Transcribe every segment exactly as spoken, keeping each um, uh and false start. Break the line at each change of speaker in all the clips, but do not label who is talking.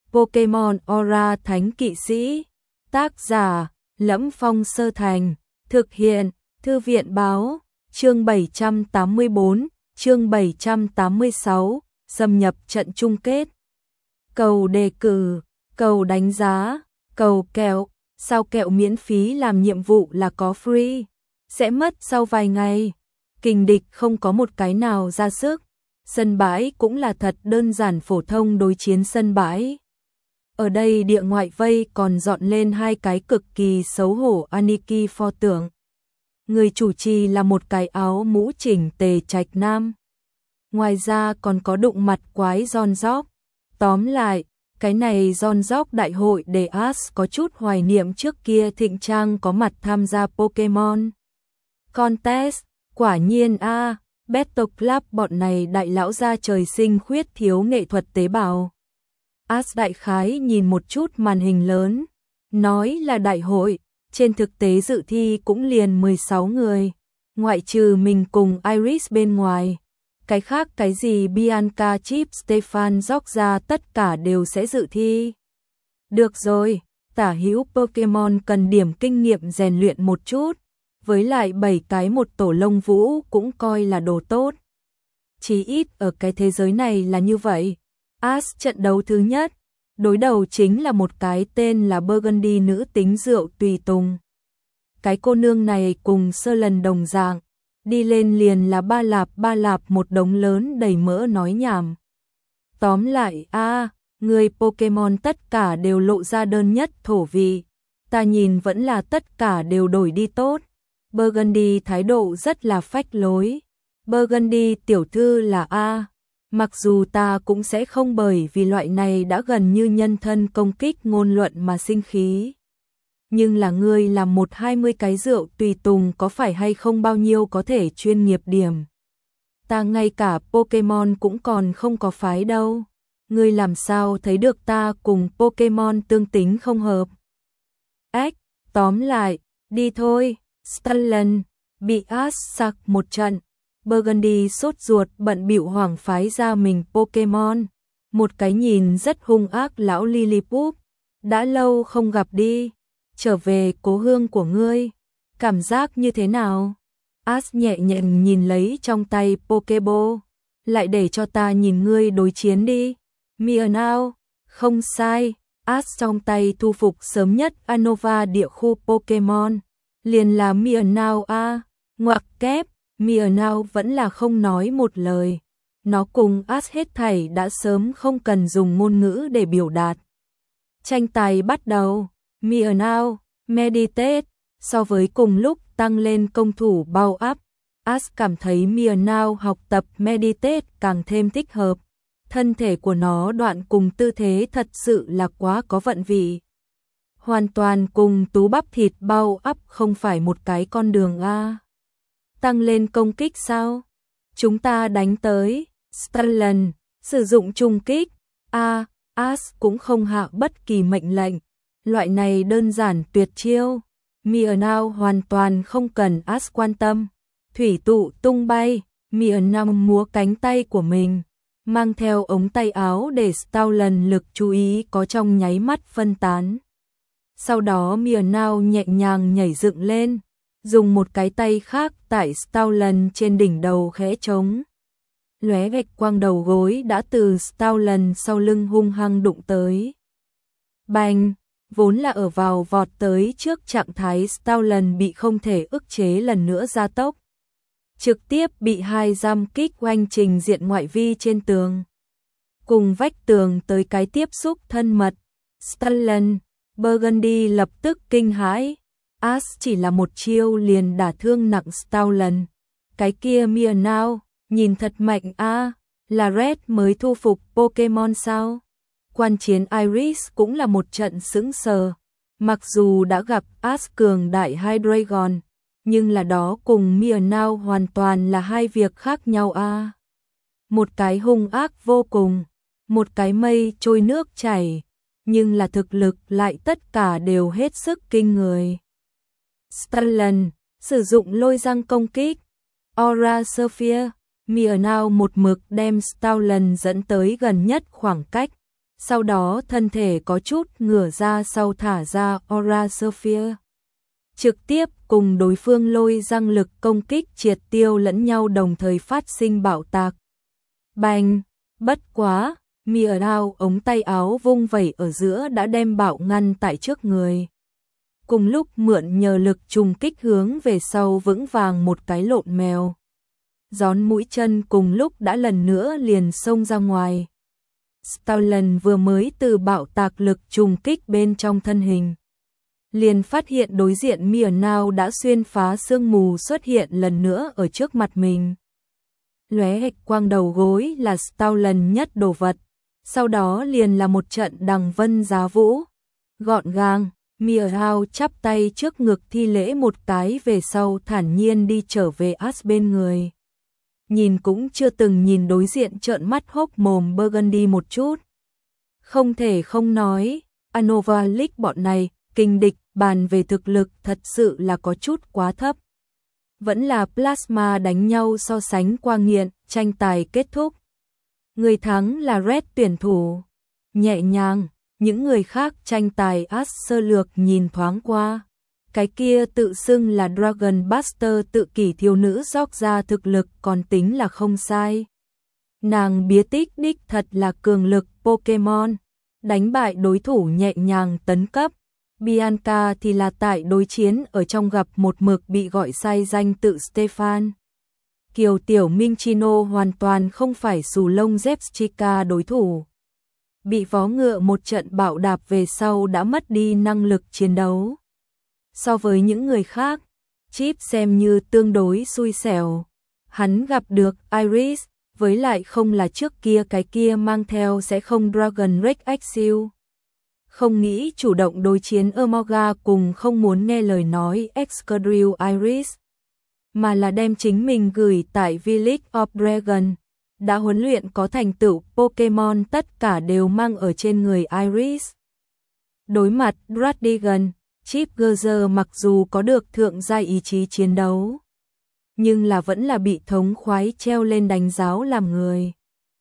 Pokemon Aura Thánh Kỵ Sĩ. Tác giả: Lẫm Phong Sơ Thành. Thực hiện: Thư viện báo. Chương bảy trăm tám mươi bốn, chương bảy trăm tám mươi sáu, xâm nhập trận chung kết. Cầu đề cử, cầu đánh giá, cầu kẹo. Sao kẹo miễn phí làm nhiệm vụ là có free, sẽ mất sau vài ngày. Kình địch không có một cái nào ra sức. Sân bãi cũng là thật đơn giản phổ thông đối chiến sân bãi. Ở đây địa ngoại vây còn dọn lên hai cái cực kỳ xấu hổ Aniki pho tượng. Người chủ trì là một cái áo mũ chỉnh tề trạch nam. Ngoài ra còn có đụng mặt quái John Jock. Tóm lại, cái này John Jock đại hội để Ash có chút hoài niệm trước kia thịnh trang có mặt tham gia Pokemon Contest. Quả nhiên a, à, Battle Club bọn này đại lão gia trời sinh khuyết thiếu nghệ thuật tế bào. Ash đại khái nhìn một chút màn hình lớn, nói là đại hội, trên thực tế dự thi cũng liền mười sáu người, ngoại trừ mình cùng Iris bên ngoài. Cái khác cái gì Bianca Chip Stefan Jock ra tất cả đều sẽ dự thi. Được rồi, tả hữu Pokemon cần điểm kinh nghiệm rèn luyện một chút, với lại bảy cái một tổ lông vũ cũng coi là đồ tốt. Chí ít ở cái thế giới này là như vậy. Ash trận đấu thứ nhất, đối đầu chính là một cái tên là Burgundy nữ tính rượu tùy tùng. Cái cô nương này cùng sơ lần đồng dạng, đi lên liền là ba lạp ba lạp một đống lớn đầy mỡ nói nhảm. Tóm lại a, à, người Pokemon tất cả đều lộ ra đơn nhất thổ vị, ta nhìn vẫn là tất cả đều đổi đi tốt. Burgundy thái độ rất là phách lối. Burgundy tiểu thư là a, mặc dù ta cũng sẽ không bởi vì loại này đã gần như nhân thân công kích ngôn luận mà sinh khí. Nhưng là ngươi làm một hai mươi cái rượu tùy tùng có phải hay không bao nhiêu có thể chuyên nghiệp điểm. Ta ngay cả Pokemon cũng còn không có phái đâu. Ngươi làm sao thấy được ta cùng Pokemon tương tính không hợp. Ách, tóm lại, đi thôi. Stalin bị Ash sặc một trận. Burgundy sốt ruột bận bịu hoảng phái ra mình Pokemon. Một cái nhìn rất hung ác lão Lillipup. Đã lâu không gặp đi. Trở về cố hương của ngươi. Cảm giác như thế nào? Ash nhẹ nhàng nhìn lấy trong tay Pokeball. Lại để cho ta nhìn ngươi đối chiến đi. Meowth. Không sai. Ash trong tay thu phục sớm nhất Unova địa khu Pokemon. Liền là Meowth a, ngoặc kép. Meowth vẫn là không nói một lời. Nó cùng Ash hết thảy đã sớm không cần dùng ngôn ngữ để biểu đạt. Tranh tài bắt đầu. Meowth, Meditate. So với cùng lúc tăng lên công thủ bao áp, Ash cảm thấy Meowth học tập Meditate càng thêm thích hợp. Thân thể của nó đoạn cùng tư thế thật sự là quá có vận vị. Hoàn toàn cùng tú bắp thịt bao áp không phải một cái con đường a. Tăng lên công kích sao? Chúng ta đánh tới. Stalin sử dụng trùng kích. A, Ash cũng không hạ bất kỳ mệnh lệnh. Loại này đơn giản tuyệt chiêu. Meowth hoàn toàn không cần Ash quan tâm. Thủy tụ tung bay. Meowth múa cánh tay của mình, mang theo ống tay áo để Stalin lực chú ý có trong nháy mắt phân tán. Sau đó Meowth nhẹ nhàng nhảy dựng lên, dùng một cái tay khác tại Stalin trên đỉnh đầu khẽ trống. Lóe gạch quang đầu gối đã từ Stalin sau lưng hung hăng đụng tới. Bành, vốn là ở vào vọt tới trước trạng thái Stalin bị không thể ức chế lần nữa gia tốc. Trực tiếp bị hai giam kích oanh trình diện ngoại vi trên tường. Cùng vách tường tới cái tiếp xúc thân mật. Stalin, Burgundy lập tức kinh hãi. Ash chỉ là một chiêu liền đả thương nặng Stalin. Cái kia Meowth, nhìn thật mạnh a, à, là Red mới thu phục Pokemon sao? Quan chiến Iris cũng là một trận sững sờ. Mặc dù đã gặp Ash cường đại Hydreigon, nhưng là đó cùng Meowth hoàn toàn là hai việc khác nhau a. À. Một cái hung ác vô cùng, một cái mây trôi nước chảy, nhưng là thực lực lại tất cả đều hết sức kinh người. Stalin sử dụng lôi răng công kích. Aura Sphere. Meowth một mực đem Stalin dẫn tới gần nhất khoảng cách. Sau đó thân thể có chút ngửa ra sau thả ra Aura Sphere. Trực tiếp cùng đối phương lôi răng lực công kích triệt tiêu lẫn nhau đồng thời phát sinh bạo tạc. Bành, bất quá, Mia Đao ống tay áo vung vẩy ở giữa đã đem bạo ngăn tại trước người. Cùng lúc mượn nhờ lực trùng kích hướng về sau vững vàng một cái lộn mèo. Gión mũi chân cùng lúc đã lần nữa liền xông ra ngoài. Stolen vừa mới từ bạo tạc lực trùng kích bên trong thân hình. Liền phát hiện đối diện Mia Đao đã xuyên phá sương mù xuất hiện lần nữa ở trước mặt mình. Lóe hạch quang đầu gối là Stolen nhất đồ vật. Sau đó liền là một trận đằng vân giá vũ. Gọn gàng, Mia Đao chắp tay trước ngực thi lễ một cái về sau thản nhiên đi trở về As bên người. Nhìn cũng chưa từng nhìn đối diện trợn mắt hốc mồm Burgundy một chút. Không thể không nói, Anova League bọn này, kinh địch, bàn về thực lực thật sự là có chút quá thấp. Vẫn là Plasma đánh nhau so sánh qua nghiện, tranh tài kết thúc. Người thắng là Red tuyển thủ. Nhẹ nhàng, những người khác tranh tài As sơ lược nhìn thoáng qua. Cái kia tự xưng là Dragon Buster tự kỷ thiếu nữ dốc ra thực lực còn tính là không sai. Nàng bía tích đích thật là cường lực Pokemon. Đánh bại đối thủ nhẹ nhàng tấn cấp. Bianca thì là tại đối chiến ở trong gặp một mực bị gọi sai danh tự Stefan. Kiều Tiểu Minh Chino hoàn toàn không phải xù lông Zepchika đối thủ. Bị vó ngựa một trận bạo đạp về sau đã mất đi năng lực chiến đấu. So với những người khác, Chip xem như tương đối xui xẻo. Hắn gặp được Iris, với lại không là trước kia cái kia mang theo sẽ không Dragon Rex Axil. Không nghĩ chủ động đối chiến Umoga cùng không muốn nghe lời nói Excadrill Iris, mà là đem chính mình gửi tại Village of Dragon. Đã huấn luyện có thành tựu Pokemon tất cả đều mang ở trên người Iris. Đối mặt Dradigan, Chip Gerzer mặc dù có được thượng giai ý chí chiến đấu, nhưng là vẫn là bị thống khoái treo lên đánh giáo làm người.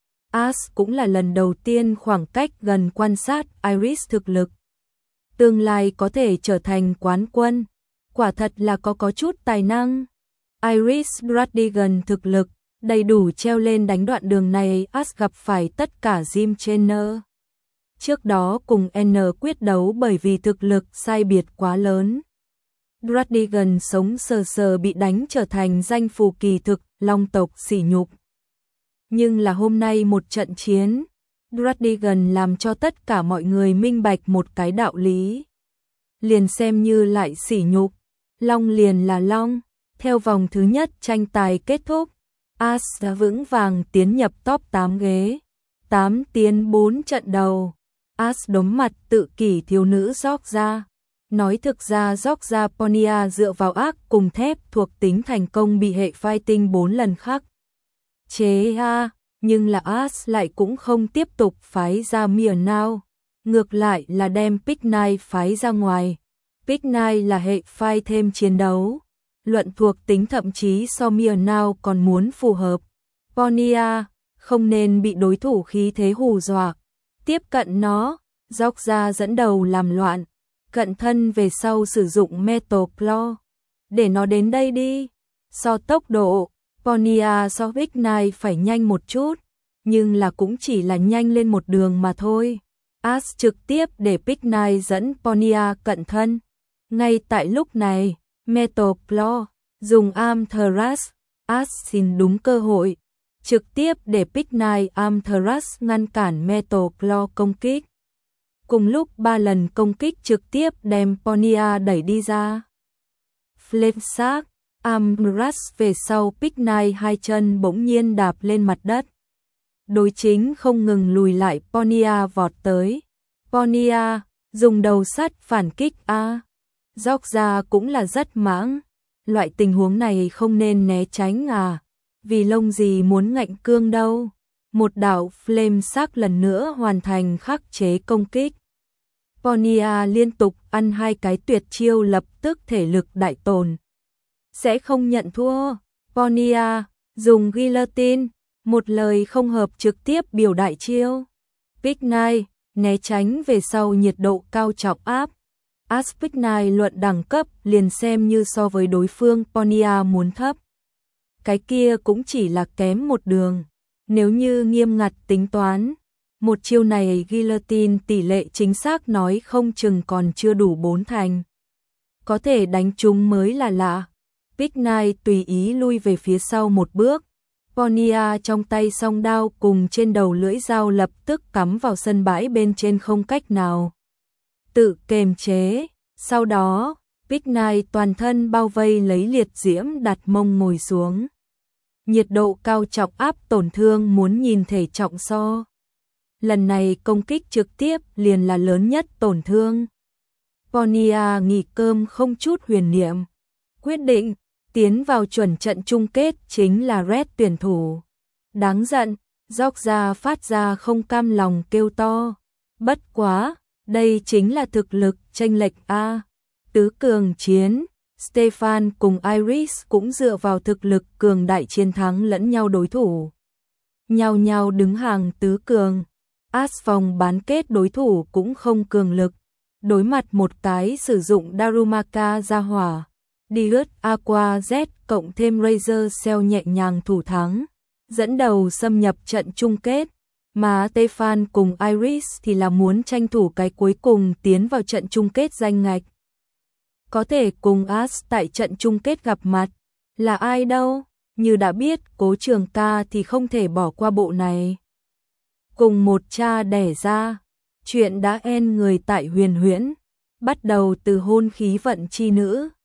As cũng là lần đầu tiên khoảng cách gần quan sát Iris thực lực. Tương lai có thể trở thành quán quân, quả thật là có có chút tài năng. Iris Dradigan thực lực đầy đủ treo lên đánh đoạn đường này. As gặp phải tất cả gym trainer. Trước đó cùng N quyết đấu bởi vì thực lực sai biệt quá lớn. Dradigan sống sờ sờ bị đánh trở thành danh phù kỳ thực, long tộc sỉ nhục. Nhưng là hôm nay một trận chiến, Dradigan làm cho tất cả mọi người minh bạch một cái đạo lý. Liền xem như lại sỉ nhục, long liền là long. Theo vòng thứ nhất tranh tài kết thúc, As đã vững vàng tiến nhập top tám ghế. tám tiến bốn trận đầu. As đống mặt tự kỷ thiếu nữ Georgia. Nói thực ra Georgia Ponia dựa vào ác cùng thép thuộc tính thành công bị hệ fighting bốn lần khắc chế a, nhưng là As lại cũng không tiếp tục phái ra Mia Đao, ngược lại là đem Picnic phái ra ngoài. Picnic là hệ fight thêm chiến đấu, luận thuộc tính thậm chí so Mia Đao còn muốn phù hợp. Ponia không nên bị đối thủ khí thế hù dọa. Tiếp cận nó, Georgia dẫn đầu làm loạn, cận thân về sau sử dụng Metal Claw. Để nó đến đây đi. So tốc độ, Ponia so Picnic phải nhanh một chút, nhưng là cũng chỉ là nhanh lên một đường mà thôi. As trực tiếp để Picnic dẫn Ponia cận thân. Ngay tại lúc này, Metal Claw dùng Amaterasu, As xin đúng cơ hội, trực tiếp để Picnic Amaterasu ngăn cản Metal Claw công kích. Cùng lúc ba lần công kích trực tiếp đem Ponia đẩy đi ra. Flame Shark, Amaterasu về sau Picnic hai chân bỗng nhiên đạp lên mặt đất. Đối chính không ngừng lùi lại Ponia vọt tới. Ponia dùng đầu sắt phản kích a. Georgia cũng là rất mãng. Loại tình huống này không nên né tránh à. Vì lông gì muốn ngạnh cương đâu. Một đạo Flame Shark lần nữa hoàn thành khắc chế công kích. Ponia liên tục ăn hai cái tuyệt chiêu lập tức thể lực đại tồn. Sẽ không nhận thua. Ponia dùng guillotine, một lời không hợp trực tiếp biểu đại chiêu. Picnic né tránh về sau nhiệt độ cao trọng áp. Aspect này luận đẳng cấp liền xem như so với đối phương Pontiac muốn thấp. Cái kia cũng chỉ là kém một đường. Nếu như nghiêm ngặt tính toán, một chiêu này guillotine tỷ lệ chính xác nói không chừng còn chưa đủ bốn thành. Có thể đánh trúng mới là lạ. Big Knight tùy ý lui về phía sau một bước. Pontiac trong tay song đao cùng trên đầu lưỡi dao lập tức cắm vào sân bãi bên trên không cách nào tự kềm chế. Sau đó, Big Knight toàn thân bao vây lấy liệt diễm đặt mông ngồi xuống. Nhiệt độ cao trọng áp tổn thương muốn nhìn thể trọng so. Lần này công kích trực tiếp liền là lớn nhất tổn thương. Pontiac nghỉ cơm không chút huyền niệm. Quyết định, tiến vào chuẩn trận chung kết chính là Red tuyển thủ. Đáng giận, Georgia phát ra không cam lòng kêu to. Bất quá, đây chính là thực lực chênh lệch A. Tứ cường chiến, Stefan cùng Iris cũng dựa vào thực lực cường đại chiến thắng lẫn nhau đối thủ. Nhau nhau đứng hàng tứ cường. As vòng bán kết đối thủ cũng không cường lực. Đối mặt một cái sử dụng Darumaka ra hỏa. Dius Aqua Z cộng thêm Razor Cell nhẹ nhàng thủ thắng. Dẫn đầu xâm nhập trận chung kết. Mà Stefan cùng Iris thì là muốn tranh thủ cái cuối cùng tiến vào trận chung kết danh ngạch. Có thể cùng As tại trận chung kết gặp mặt. Là ai đâu? Như đã biết Cố Trường Ca thì không thể bỏ qua bộ này. Cùng một cha đẻ ra. Chuyện đã end người tại huyền huyễn. Bắt đầu từ hôn khí vận chi nữ.